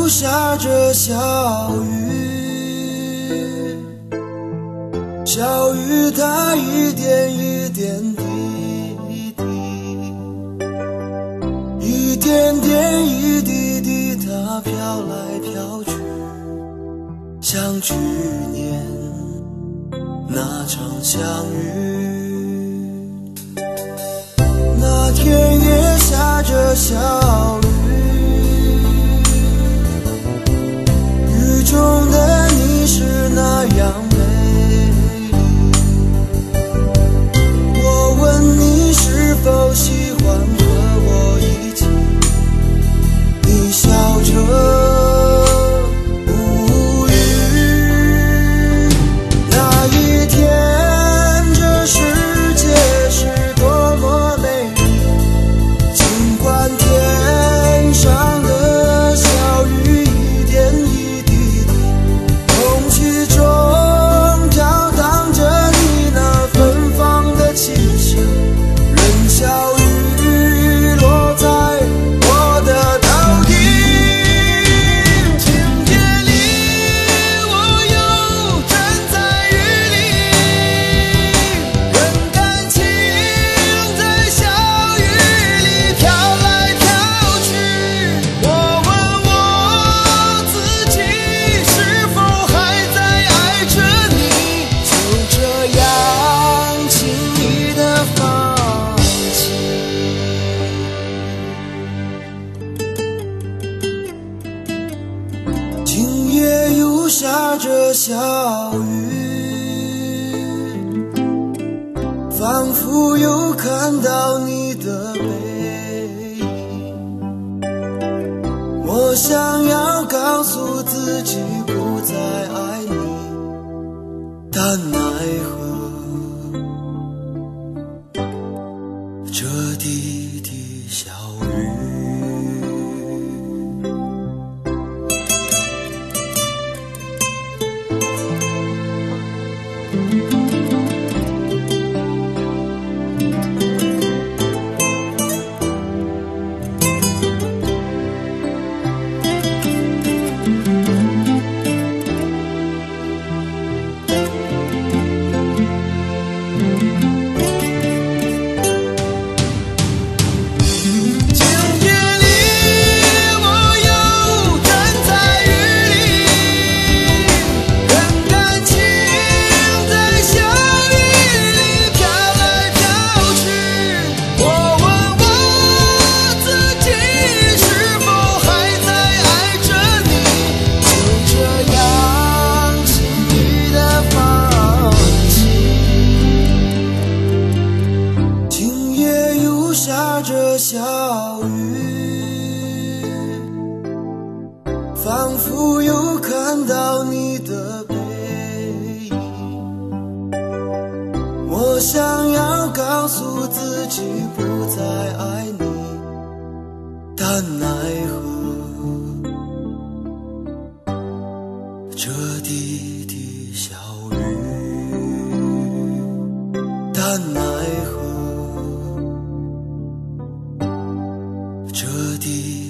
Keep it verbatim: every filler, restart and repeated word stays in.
又下着小雨，小雨它一点一点滴滴，一点点一滴滴，它飘来飘去，像去年那场相遇。那天也下着小雨，雨中的你是那样美丽。我问你是否喜欢和我一起，你笑着下着小雨，仿佛又看到你的背影。我想要告诉自己不再爱你，但奈何这滴滴小雨。下着小雨，仿佛又看到你的背影。我想要告诉自己不再爱你，但奈何这滴滴小雨，但奈何这地